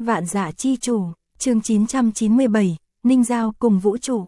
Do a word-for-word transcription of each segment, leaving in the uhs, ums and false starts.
Vạn Dạ Chi Chủ, chương chín trăm chín mươi bảy, Ninh Giao cùng vũ trụ.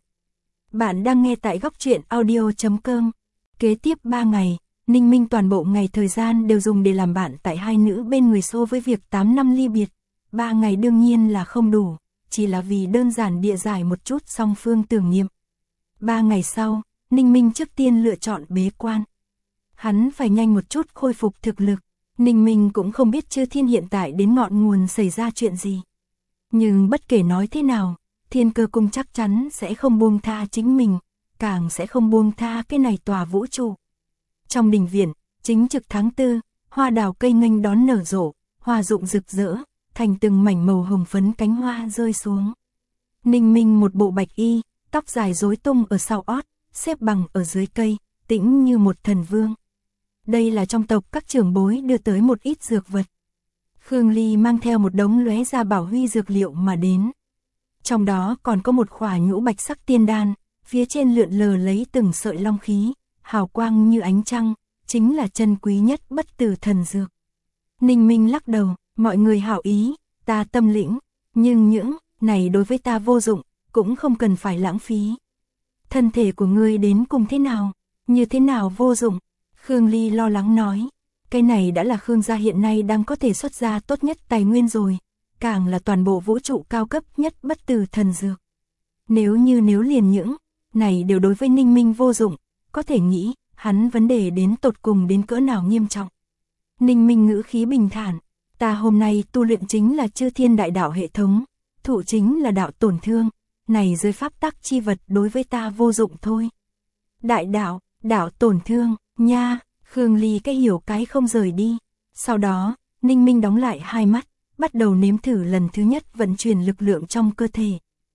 Bạn đang nghe tại góc truyện audio chấm com. Kế tiếp ba ngày, Ninh Minh toàn bộ ngày thời gian đều dùng để làm bạn tại hai nữ bên người xô với việc tám năm ly biệt. Ba ngày đương nhiên là không đủ, chỉ là vì đơn giản địa giải một chút song phương tưởng niệm. Ba ngày sau, Ninh Minh trước tiên lựa chọn bế quan. Hắn phải nhanh một chút khôi phục thực lực. Ninh Minh cũng không biết Chư Thiên hiện tại đến ngọn nguồn xảy ra chuyện gì. Nhưng bất kể nói thế nào, Thiên Cơ Cung chắc chắn sẽ không buông tha chính mình, càng sẽ không buông tha cái này tòa vũ trụ. Trong đình viện, chính trực tháng tư, hoa đào cây nghênh đón nở rộ, hoa rụng rực rỡ, thành từng mảnh màu hồng phấn cánh hoa rơi xuống. Ninh Minh một bộ bạch y, tóc dài rối tung ở sau ót, xếp bằng ở dưới cây, tĩnh như một thần vương. Đây là trong tộc các trưởng bối đưa tới một ít dược vật. Khương Ly mang theo một đống lóe ra bảo huy dược liệu mà đến. Trong đó còn có một khỏa nhũ bạch sắc tiên đan, phía trên lượn lờ lấy từng sợi long khí, hào quang như ánh trăng, chính là chân quý nhất bất tử thần dược. Ninh Minh lắc đầu, mọi người hảo ý, ta tâm lĩnh, nhưng những này đối với ta vô dụng, cũng không cần phải lãng phí. Thân thể của ngươi đến cùng thế nào, như thế nào vô dụng? Khương Ly lo lắng nói, cái này đã là Khương gia hiện nay đang có thể xuất ra tốt nhất tài nguyên rồi, càng là toàn bộ vũ trụ cao cấp nhất bất tử thần dược. Nếu như nếu liền những này đều đối với Ninh Minh vô dụng, có thể nghĩ hắn vấn đề đến tột cùng đến cỡ nào nghiêm trọng. Ninh Minh ngữ khí bình thản, ta hôm nay tu luyện chính là Chư Thiên đại đạo hệ thống, thụ chính là đạo tổn thương, này dưới pháp tắc chi vật đối với ta vô dụng thôi. Đại đạo, đạo tổn thương, nha, Khương Ly cái hiểu cái không rời đi. Sau đó, Ninh Minh đóng lại hai mắt, bắt đầu nếm thử lần thứ nhất vận chuyển lực lượng trong cơ thể.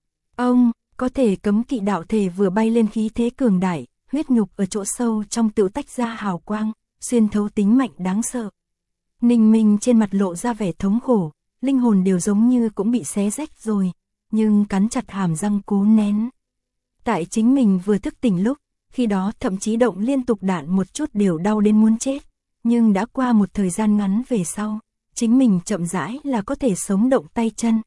Ông, có thể cấm kỵ đạo thể vừa bay lên khí thế cường đại, huyết nhục ở chỗ sâu trong tự tách ra hào quang, xuyên thấu tính mạnh đáng sợ. Ninh Minh trên mặt lộ ra vẻ thống khổ, linh hồn đều giống như cũng bị xé rách rồi, nhưng cắn chặt hàm răng cố nén. Tại chính mình vừa thức tỉnh lúc, khi đó thậm chí động liên tục đạn một chút đều đau đến muốn chết, nhưng đã qua một thời gian ngắn về sau, chính mình chậm rãi là có thể sống động tay chân.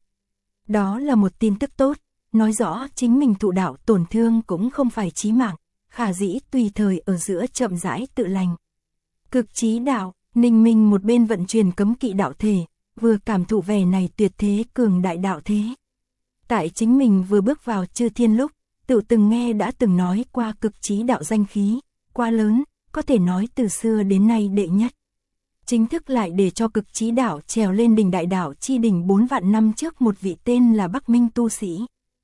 Đó là một tin tức tốt, nói rõ chính mình thụ đạo tổn thương cũng không phải chí mạng, khả dĩ tùy thời ở giữa chậm rãi tự lành. Cực chí đạo, Ninh Minh một bên vận chuyển cấm kỵ đạo thể, vừa cảm thụ vẻ này tuyệt thế cường đại đạo thế. Tại chính mình vừa bước vào Chư Thiên lúc, tự từng nghe đã từng nói qua cực chí đạo danh khí, quá lớn, có thể nói từ xưa đến nay đệ nhất. Chính thức lại để cho cực chí đạo trèo lên đỉnh đại đạo chi đỉnh bốn vạn năm trước một vị tên là Bắc Minh tu sĩ.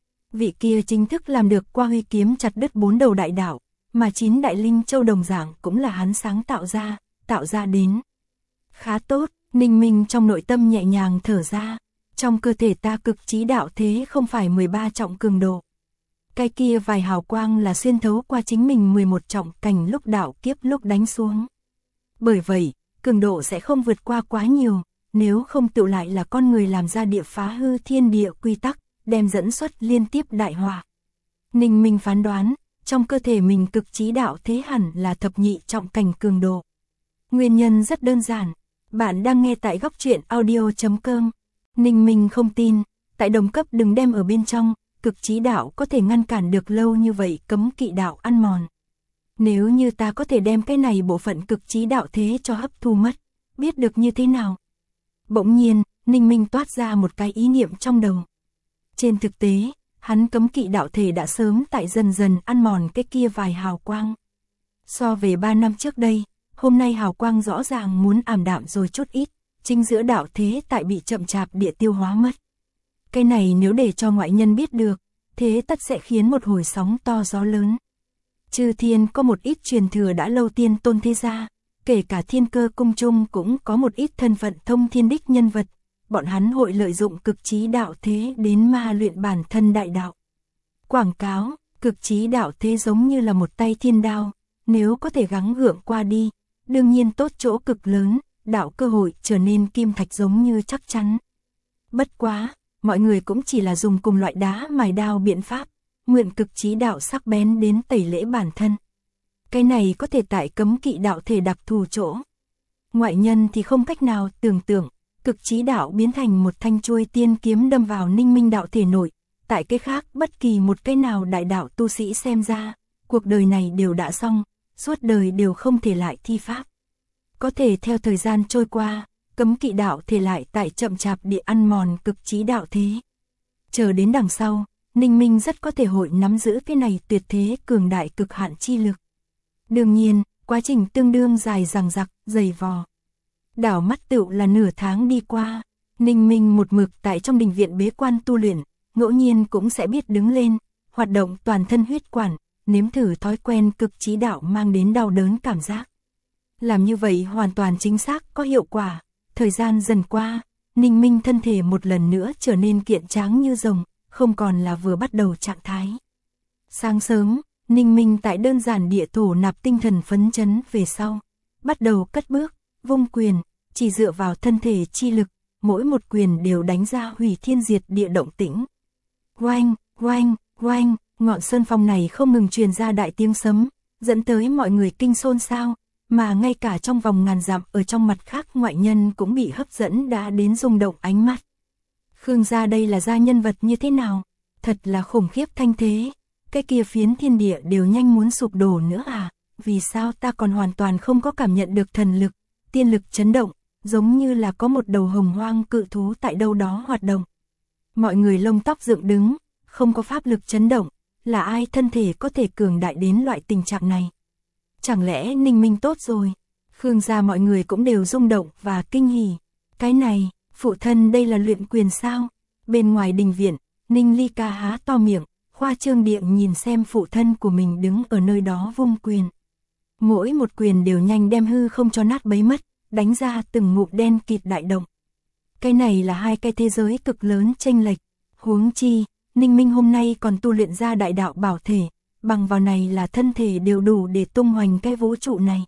Vị kia chính thức làm được qua huy kiếm chặt đứt bốn đầu đại đạo, mà chín đại linh châu đồng dạng cũng là hắn sáng tạo ra, tạo ra đến. Khá tốt, Ninh Minh trong nội tâm nhẹ nhàng thở ra, trong cơ thể ta cực chí đạo thế không phải mười ba trọng cường độ. Cái kia vài hào quang là xuyên thấu qua chính mình mười một trọng cảnh lúc đạo kiếp lúc đánh xuống. Bởi vậy, cường độ sẽ không vượt qua quá nhiều, nếu không tự lại là con người làm ra địa phá hư thiên địa quy tắc, đem dẫn xuất liên tiếp đại họa. Ninh Minh phán đoán, trong cơ thể mình cực chí đạo thế hẳn là thập nhị trọng cảnh cường độ. Nguyên nhân rất đơn giản, bạn đang nghe tại góc truyện audio chấm com. Ninh Minh không tin, tại đồng cấp đừng đem ở bên trong, cực chí đạo có thể ngăn cản được lâu như vậy cấm kỵ đạo ăn mòn. Nếu như ta có thể đem cái này bộ phận cực chí đạo thế cho hấp thu mất, biết được như thế nào? Bỗng nhiên, Ninh Minh toát ra một cái ý niệm trong đầu. Trên thực tế, hắn cấm kỵ đạo thể đã sớm tại dần dần ăn mòn cái kia vài hào quang. So về ba năm trước đây, hôm nay hào quang rõ ràng muốn ảm đạm rồi chút ít, chính giữa đạo thế tại bị chậm chạp địa tiêu hóa mất. Cái này nếu để cho ngoại nhân biết được, thế tất sẽ khiến một hồi sóng to gió lớn. Chư Thiên có một ít truyền thừa đã lâu tiên tôn thế gia, kể cả Thiên Cơ Cung chung cũng có một ít thân phận thông thiên đích nhân vật, bọn hắn hội lợi dụng cực chí đạo thế đến ma luyện bản thân đại đạo. Quảng cáo, cực chí đạo thế giống như là một tay thiên đao, nếu có thể gắng gượng qua đi, đương nhiên tốt chỗ cực lớn, đạo cơ hội trở nên kim thạch giống như chắc chắn. Bất quá, mọi người cũng chỉ là dùng cùng loại đá mài đao biện pháp, nguyện cực chí đạo sắc bén đến tẩy lễ bản thân. Cái này có thể tại cấm kỵ đạo thể đặc thù chỗ. Ngoại nhân thì không cách nào tưởng tượng, Cực chí đạo biến thành một thanh chuôi tiên kiếm đâm vào Ninh Minh đạo thể nội, tại cái khác bất kỳ một cái nào đại đạo tu sĩ xem ra, cuộc đời này đều đã xong, suốt đời đều không thể lại thi pháp. Có thể theo thời gian trôi qua, cấm kỵ đạo thể lại tại chậm chạp địa ăn mòn cực chí đạo thế. Chờ đến đằng sau, Ninh Minh rất có thể hội nắm giữ cái này tuyệt thế cường đại cực hạn chi lực. Đương nhiên, quá trình tương đương dài dằng dặc, dày vò. Đảo mắt tựu là nửa tháng đi qua, Ninh Minh một mực tại trong đình viện bế quan tu luyện, ngẫu nhiên cũng sẽ biết đứng lên, hoạt động toàn thân huyết quản, nếm thử thói quen cực chí đạo mang đến đau đớn cảm giác. Làm như vậy hoàn toàn chính xác có hiệu quả, thời gian dần qua, Ninh Minh thân thể một lần nữa trở nên kiện tráng như rồng, không còn là vừa bắt đầu trạng thái. Sáng sớm, Ninh Minh tại đơn giản địa thổ nạp tinh thần phấn chấn về sau, bắt đầu cất bước, vung quyền, chỉ dựa vào thân thể chi lực, mỗi một quyền đều đánh ra hủy thiên diệt địa động tĩnh. Oanh, oanh, oanh, ngọn sơn phong này không ngừng truyền ra đại tiếng sấm, dẫn tới mọi người kinh xôn xao, mà ngay cả trong vòng ngàn dặm ở trong mặt khác ngoại nhân cũng bị hấp dẫn đã đến rung động ánh mắt. Khương gia đây là gia nhân vật như thế nào? Thật là khủng khiếp thanh thế, cái kia phiến thiên địa đều nhanh muốn sụp đổ nữa à? Vì sao ta còn hoàn toàn không có cảm nhận được thần lực, tiên lực chấn động, giống như là có một đầu hồng hoang cự thú tại đâu đó hoạt động. Mọi người lông tóc dựng đứng, không có pháp lực chấn động, là ai thân thể có thể cường đại đến loại tình trạng này? Chẳng lẽ Ninh Minh tốt rồi? Khương gia mọi người cũng đều rung động và kinh hỉ. Cái này, phụ thân đây là luyện quyền sao? Bên ngoài đình viện, Ninh Ly Ca há to miệng, khoa trương điện nhìn xem phụ thân của mình đứng ở nơi đó vung quyền. Mỗi một quyền đều nhanh đem hư không cho nát bấy mất, đánh ra từng ngụm đen kịt đại động. Cái này là hai cái thế giới cực lớn chênh lệch, huống chi, Ninh Minh hôm nay còn tu luyện ra đại đạo bảo thể, bằng vào này là thân thể đều đủ để tung hoành cái vũ trụ này.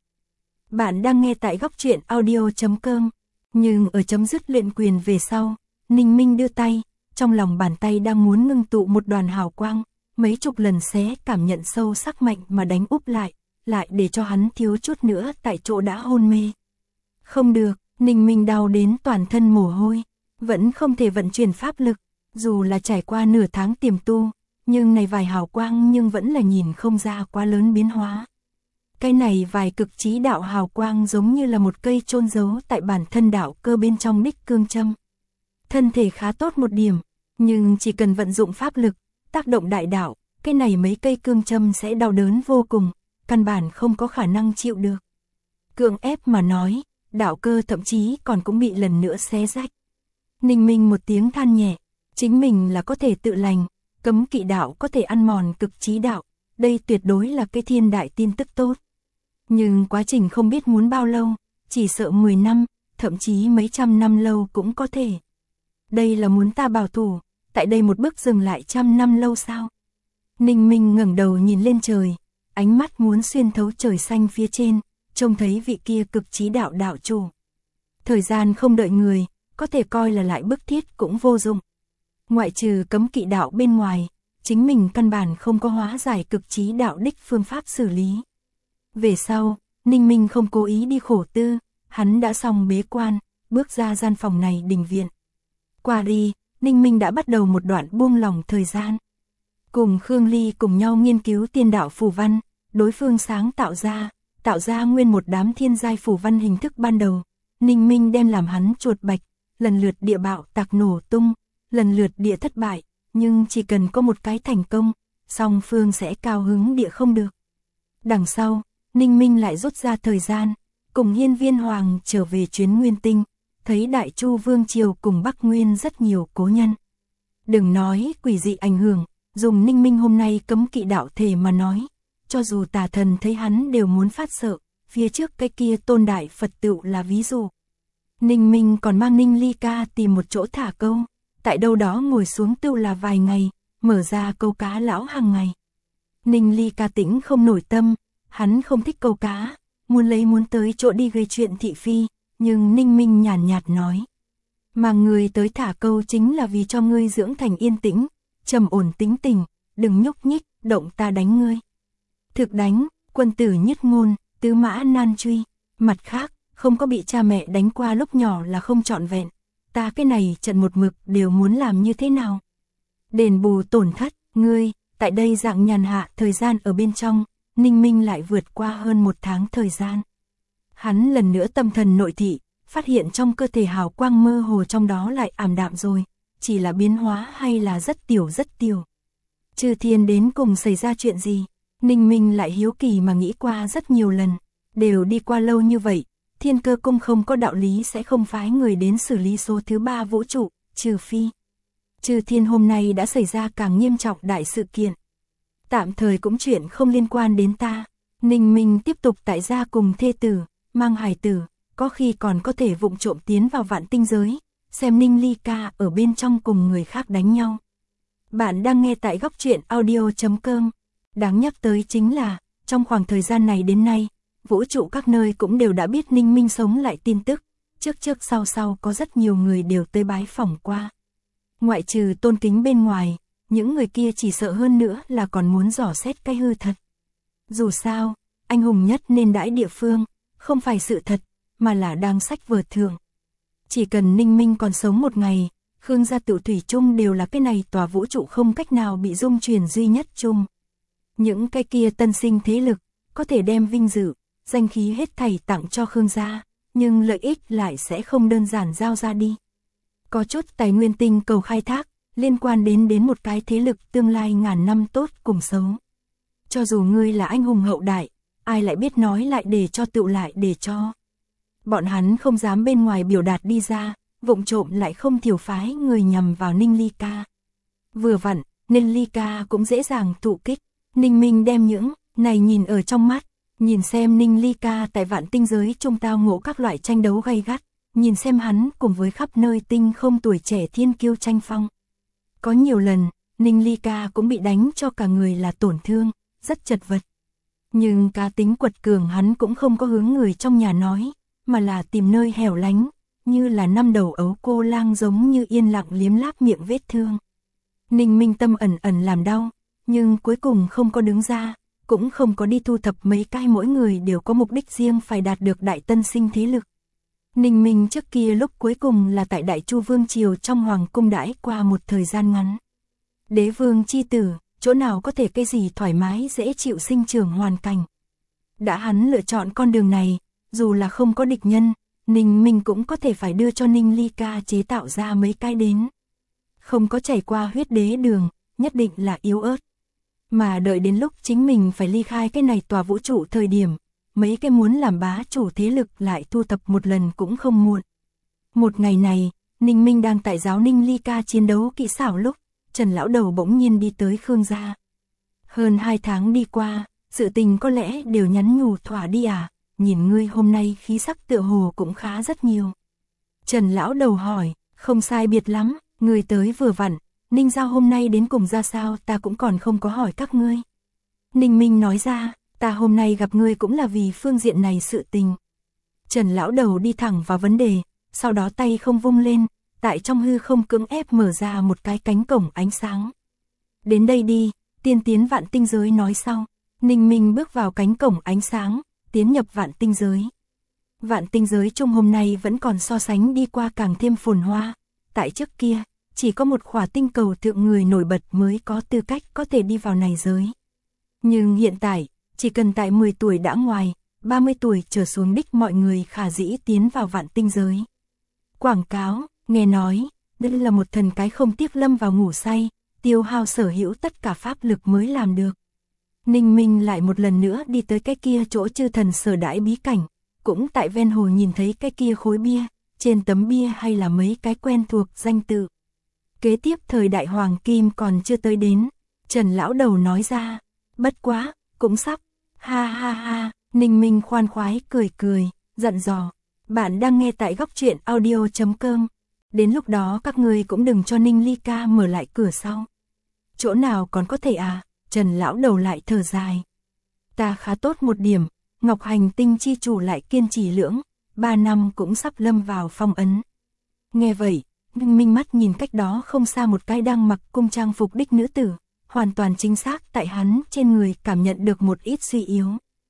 Bạn đang nghe tại góc truyện audio chấm com, nhưng ở chấm dứt luyện quyền về sau, Ninh Minh đưa tay, trong lòng bàn tay đang muốn ngưng tụ một đoàn hào quang, mấy chục lần xé cảm nhận sâu sắc mạnh mà đánh úp lại, lại để cho hắn thiếu chút nữa tại chỗ đã hôn mê. Không được, Ninh Minh đau đến toàn thân mồ hôi, vẫn không thể vận chuyển pháp lực, dù là trải qua nửa tháng tiềm tu, nhưng này vài hào quang nhưng vẫn là nhìn không ra quá lớn biến hóa. Cái này vài cực chí đạo hào quang giống như là một cây chôn giấu tại bản thân đạo cơ bên trong đích cương châm. Thân thể khá tốt một điểm, nhưng chỉ cần vận dụng pháp lực, tác động đại đạo, cái này mấy cây cương châm sẽ đau đớn vô cùng, căn bản không có khả năng chịu được. Cưỡng ép mà nói, đạo cơ thậm chí còn cũng bị lần nữa xé rách. Ninh Minh một tiếng than nhẹ, chính mình là có thể tự lành, cấm kỵ đạo có thể ăn mòn cực chí đạo, đây tuyệt đối là cái thiên đại tin tức tốt. Nhưng quá trình không biết muốn bao lâu, chỉ sợ mười năm, thậm chí mấy trăm năm lâu cũng có thể. Đây là muốn ta bảo thủ, tại đây một bước dừng lại trăm năm lâu sao? Ninh Minh ngẩng đầu nhìn lên trời, ánh mắt muốn xuyên thấu trời xanh phía trên, trông thấy vị kia cực chí đạo đạo chủ. Thời gian không đợi người, có thể coi là lại bức thiết cũng vô dụng. Ngoại trừ cấm kỵ đạo bên ngoài, chính mình căn bản không có hóa giải cực chí đạo đích phương pháp xử lý. Về sau, Ninh Minh không cố ý đi khổ tư, hắn đã xong bế quan, bước ra gian phòng này đình viện. Qua đi, Ninh Minh đã bắt đầu một đoạn buông lỏng thời gian. Cùng Khương Ly cùng nhau nghiên cứu tiên đạo phù văn, đối phương sáng tạo ra, tạo ra nguyên một đám thiên giai phù văn hình thức ban đầu. Ninh Minh đem làm hắn chuột bạch, lần lượt địa bạo tạc nổ tung, lần lượt địa thất bại, nhưng chỉ cần có một cái thành công, song phương sẽ cao hứng địa không được. Đằng sau, Ninh Minh lại rút ra thời gian, cùng Hiên Viên Hoàng trở về chuyến Nguyên Tinh, thấy Đại Chu Vương Triều cùng Bắc Nguyên rất nhiều cố nhân. Đừng nói quỷ dị ảnh hưởng, dùng Ninh Minh hôm nay cấm kỵ đạo thể mà nói, cho dù tà thần thấy hắn đều muốn phát sợ, phía trước cái kia tôn đại Phật tựu là ví dụ. Ninh Minh còn mang Ninh Ly Ca tìm một chỗ thả câu, tại đâu đó ngồi xuống tựu là vài ngày, mở ra câu cá lão hàng ngày. Ninh Ly Ca tĩnh không nổi tâm, hắn không thích câu cá, muốn lấy muốn tới chỗ đi gây chuyện thị phi, nhưng Ninh Minh nhàn nhạt, nhạt nói. Mà người tới thả câu chính là vì cho ngươi dưỡng thành yên tĩnh, trầm ổn tính tình, đừng nhúc nhích, động ta đánh ngươi. Thực đánh, quân tử nhất ngôn, tứ mã nan truy, mặt khác, không có bị cha mẹ đánh qua lúc nhỏ là không trọn vẹn, ta cái này trận một mực đều muốn làm như thế nào? Đền bù tổn thất, ngươi, tại đây dạng nhàn hạ thời gian ở bên trong, Ninh Minh lại vượt qua hơn một tháng thời gian. Hắn lần nữa tâm thần nội thị, phát hiện trong cơ thể hào quang mơ hồ trong đó lại ảm đạm rồi, chỉ là biến hóa hay là rất tiểu rất tiểu. Chư thiên đến cùng xảy ra chuyện gì? Ninh Minh lại hiếu kỳ mà nghĩ qua rất nhiều lần, đều đi qua lâu như vậy, Thiên Cơ Cung không có đạo lý sẽ không phái người đến xử lý số thứ ba vũ trụ, trừ phi. Chư thiên hôm nay đã xảy ra càng nghiêm trọng đại sự kiện. Tạm thời cũng chuyện không liên quan đến ta. Ninh Minh tiếp tục tại gia cùng thê tử, mang hài tử, có khi còn có thể vụng trộm tiến vào vạn tinh giới, xem Ninh Ly Ca ở bên trong cùng người khác đánh nhau. Bạn đang nghe tại góc truyện audio chấm com. Đáng nhắc tới chính là, trong khoảng thời gian này đến nay, vũ trụ các nơi cũng đều đã biết Ninh Minh sống lại tin tức, trước trước sau sau có rất nhiều người đều tới bái phỏng qua. Ngoại trừ tôn kính bên ngoài, những người kia chỉ sợ hơn nữa là còn muốn dò xét cái hư thật. Dù sao, anh hùng nhất nên đãi địa phương, không phải sự thật, mà là đang sách vở thường. Chỉ cần Ninh Minh còn sống một ngày, Khương gia Tự thủy chung đều là cái này tòa vũ trụ không cách nào bị dung truyền duy nhất chung. Những cái kia tân sinh thế lực, có thể đem vinh dự, danh khí hết thảy tặng cho Khương gia, nhưng lợi ích lại sẽ không đơn giản giao ra đi. Có chút tài nguyên tinh cầu khai thác, liên quan đến đến một cái thế lực tương lai ngàn năm tốt cùng xấu. Cho dù ngươi là anh hùng hậu đại, ai lại biết nói lại để cho tựu lại để cho. Bọn hắn không dám bên ngoài biểu đạt đi ra, vụng trộm lại không thiểu phái người nhằm vào Ninh Ly Ca. Vừa vặn, Ninh Ly Ca cũng dễ dàng thụ kích. Ninh Minh đem những này nhìn ở trong mắt, nhìn xem Ninh Ly Ca tại vạn tinh giới trung tao ngộ các loại tranh đấu gay gắt, nhìn xem hắn cùng với khắp nơi tinh không tuổi trẻ thiên kiêu tranh phong. Có nhiều lần, Ninh Ly Ca cũng bị đánh cho cả người là tổn thương, rất chật vật. Nhưng cá tính quật cường hắn cũng không có hướng người trong nhà nói, mà là tìm nơi hẻo lánh, như là năm đầu ấu cô lang giống như yên lặng liếm láp miệng vết thương. Ninh Minh tâm ẩn ẩn làm đau, nhưng cuối cùng không có đứng ra, cũng không có đi thu thập mấy cái mỗi người đều có mục đích riêng phải đạt được đại tân sinh thế lực. Ninh Minh trước kia lúc cuối cùng là tại Đại Chu Vương Triều trong Hoàng Cung đãi qua một thời gian ngắn. Đế vương chi tử, chỗ nào có thể cái gì thoải mái dễ chịu sinh trưởng hoàn cảnh. Đã hắn lựa chọn con đường này, dù là không có địch nhân, Ninh Minh cũng có thể phải đưa cho Ninh Ly Ca chế tạo ra mấy cái đến. Không có chảy qua huyết đế đường, nhất định là yếu ớt. Mà đợi đến lúc chính mình phải ly khai cái này tòa vũ trụ thời điểm, mấy cái muốn làm bá chủ thế lực lại thu thập một lần cũng không muộn. Một ngày này, Ninh Minh đang tại giáo Ninh Ly Ca chiến đấu kỹ xảo lúc, Trần lão đầu bỗng nhiên đi tới Khương gia. Hơn hai tháng đi qua, sự tình có lẽ đều nhắn nhủ thỏa đi à, nhìn ngươi hôm nay khí sắc tựa hồ cũng khá rất nhiều. Trần lão đầu hỏi, không sai biệt lắm, ngươi tới vừa vặn, Ninh Giao hôm nay đến cùng ra sao ta cũng còn không có hỏi các ngươi. Ninh Minh nói ra, ta hôm nay gặp ngươi cũng là vì phương diện này sự tình. Trần lão đầu đi thẳng vào vấn đề, sau đó tay không vung lên, tại trong hư không cưỡng ép mở ra một cái cánh cổng ánh sáng. Đến đây đi, tiên tiến vạn tinh giới nói sau. Ninh Minh bước vào cánh cổng ánh sáng, tiến nhập vạn tinh giới. Vạn tinh giới chung hôm nay vẫn còn so sánh đi qua càng thêm phồn hoa. Tại trước kia, chỉ có một khỏa tinh cầu thượng người nổi bật mới có tư cách có thể đi vào này giới. Nhưng hiện tại, chỉ cần tại mười tuổi đã ngoài, ba mươi tuổi trở xuống đích mọi người khả dĩ tiến vào vạn tinh giới. Quảng cáo, nghe nói, đây là một thần cái không tiếc lâm vào ngủ say, tiêu hao sở hữu tất cả pháp lực mới làm được. Ninh Minh lại một lần nữa đi tới cái kia chỗ chư thần sở đãi bí cảnh, cũng tại ven hồ nhìn thấy cái kia khối bia, trên tấm bia hay là mấy cái quen thuộc danh tự. Kế tiếp thời đại hoàng kim còn chưa tới đến, Trần lão đầu nói ra, bất quá, cũng sắp, ha ha ha, Ninh Minh khoan khoái cười cười, dặn dò, bạn đang nghe tại góc truyện audio chấm com, đến lúc đó các ngươi cũng đừng cho Ninh Ly Ca mở lại cửa sau. Chỗ nào còn có thể à, Trần lão đầu lại thở dài. Ta khá tốt một điểm, Ngọc Hành Tinh chi chủ lại kiên trì lưỡng, ba năm cũng sắp lâm vào phong ấn. Nghe vậy, Ninh Minh mắt nhìn cách đó không xa một cái đang mặc cung trang phục đích nữ tử, hoàn toàn chính xác tại hắn trên người cảm nhận được một ít suy yếu.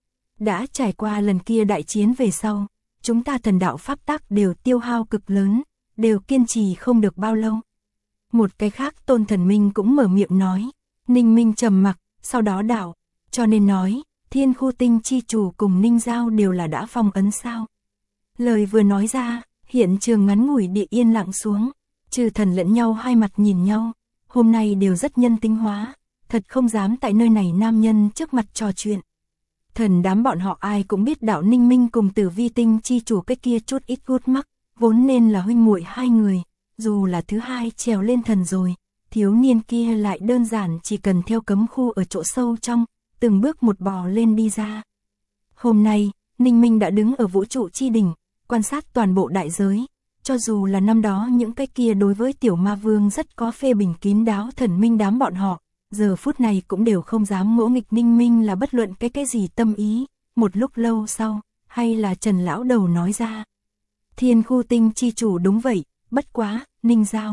Đã trải qua lần kia đại chiến về sau, chúng ta thần đạo pháp tắc đều tiêu hao cực lớn, đều kiên trì không được bao lâu. Một cái khác Tôn Thần Minh cũng mở miệng nói. Ninh Minh trầm mặc, sau đó đạo, cho nên nói, Thiên Khu Tinh chi chủ cùng Ninh Giao đều là đã phong ấn sao. Lời vừa nói ra, hiện trường ngắn ngủi địa yên lặng xuống, Chư thần lẫn nhau hai mặt nhìn nhau, hôm nay đều rất nhân tính hóa, thật không dám tại nơi này nam nhân trước mặt trò chuyện. Thần đám bọn họ ai cũng biết đạo Ninh Minh cùng Tử Vi Tinh chi chủ cái kia chút ít gút mắc, vốn nên là huynh muội hai người, dù là thứ hai trèo lên thần rồi, thiếu niên kia lại đơn giản chỉ cần theo cấm khu ở chỗ sâu trong, từng bước một bò lên đi ra. Hôm nay, Ninh Minh đã đứng ở vũ trụ chi đỉnh, quan sát toàn bộ đại giới, cho dù là năm đó những cái kia đối với tiểu ma vương rất có phê bình kín đáo thần minh đám bọn họ, giờ phút này cũng đều không dám ngỗ nghịch Ninh Minh là bất luận cái cái gì tâm ý. Một lúc lâu sau, hay là Trần lão đầu nói ra. Thiên Khu Tinh chi chủ đúng vậy, bất quá, Ninh Giao.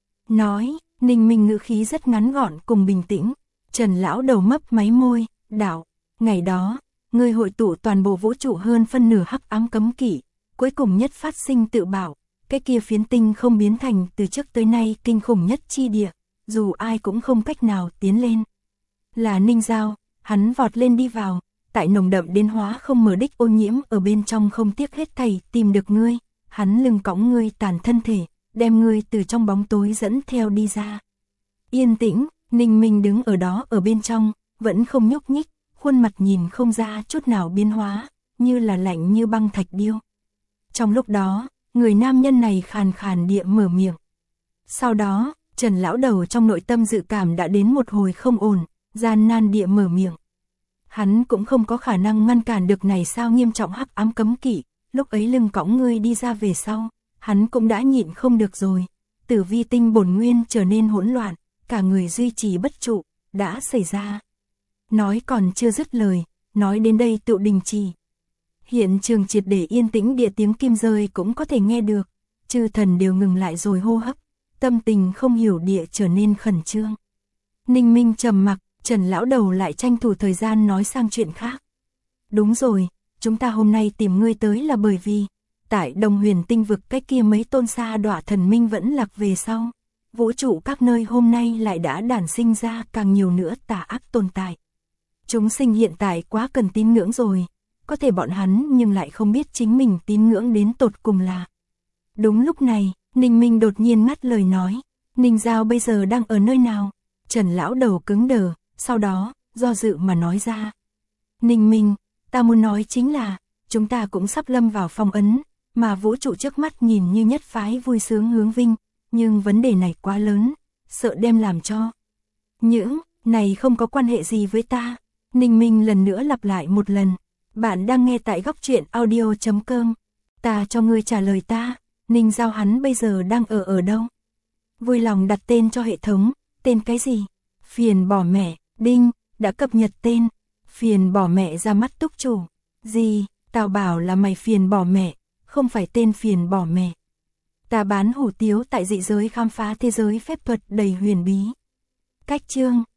Nói, Ninh Minh ngữ khí rất ngắn gọn cùng bình tĩnh. Trần lão đầu mấp máy môi, đạo, ngày đó, người hội tụ toàn bộ vũ trụ hơn phân nửa hắc ám cấm kỵ, cuối cùng nhất phát sinh tự bảo, cái kia phiến tinh không biến thành từ trước tới nay kinh khủng nhất chi địa, dù ai cũng không cách nào tiến lên. Là Ninh Giao, hắn vọt lên đi vào, tại nồng đậm đến hóa không mở đích ô nhiễm ở bên trong không tiếc hết thảy tìm được ngươi, hắn lưng cõng ngươi tàn thân thể, đem ngươi từ trong bóng tối dẫn theo đi ra. Yên tĩnh, Ninh Minh đứng ở đó ở bên trong, vẫn không nhúc nhích, khuôn mặt nhìn không ra chút nào biến hóa, như là lạnh như băng thạch điêu. Trong lúc đó, người nam nhân này khàn khàn địa mở miệng. Sau đó, Trần lão đầu trong nội tâm dự cảm đã đến một hồi không ổn, gian nan địa mở miệng. Hắn cũng không có khả năng ngăn cản được này sao nghiêm trọng hắc ám cấm kỵ, lúc ấy lưng cõng ngươi đi ra về sau, hắn cũng đã nhịn không được rồi. Tử Vi Tinh bổn nguyên trở nên hỗn loạn, cả người duy trì bất trụ, đã xảy ra. Nói còn chưa dứt lời, nói đến đây tự đình trì. Hiện trường triệt để yên tĩnh địa tiếng kim rơi cũng có thể nghe được, chư thần đều ngừng lại rồi hô hấp, tâm tình không hiểu địa trở nên khẩn trương. Ninh Minh trầm mặc, Trần lão đầu lại tranh thủ thời gian nói sang chuyện khác. Đúng rồi, chúng ta hôm nay tìm ngươi tới là bởi vì, tại Đồng Huyền Tinh vực cái kia mấy tôn sa đọa thần minh vẫn lạc về sau, vũ trụ các nơi hôm nay lại đã đản sinh ra càng nhiều nữa tà ác tồn tại. Chúng sinh hiện tại quá cần tín ngưỡng rồi, có thể bọn hắn nhưng lại không biết chính mình tín ngưỡng đến tột cùng là. Đúng lúc này, Ninh Minh đột nhiên ngắt lời nói, Ninh Giao bây giờ đang ở nơi nào? Trần lão đầu cứng đờ, sau đó, do dự mà nói ra. Ninh Minh, ta muốn nói chính là, chúng ta cũng sắp lâm vào phong ấn, mà vũ trụ trước mắt nhìn như nhất phái vui sướng hướng vinh, nhưng vấn đề này quá lớn, sợ đem làm cho. Những này không có quan hệ gì với ta. Ninh Minh lần nữa lặp lại một lần. Bạn đang nghe tại góc truyện audio chấm com. Ta cho ngươi trả lời ta, Ninh Giao hắn bây giờ đang ở ở đâu? Vui lòng đặt tên cho hệ thống, tên cái gì? Phiền bỏ mẹ, đinh, đã cập nhật tên. Phiền bỏ mẹ ra mắt túc chủ. Gì, tao bảo là mày phiền bỏ mẹ, không phải tên phiền bỏ mẹ. Ta bán hủ tiếu tại dị giới khám phá thế giới phép thuật đầy huyền bí. Cách chương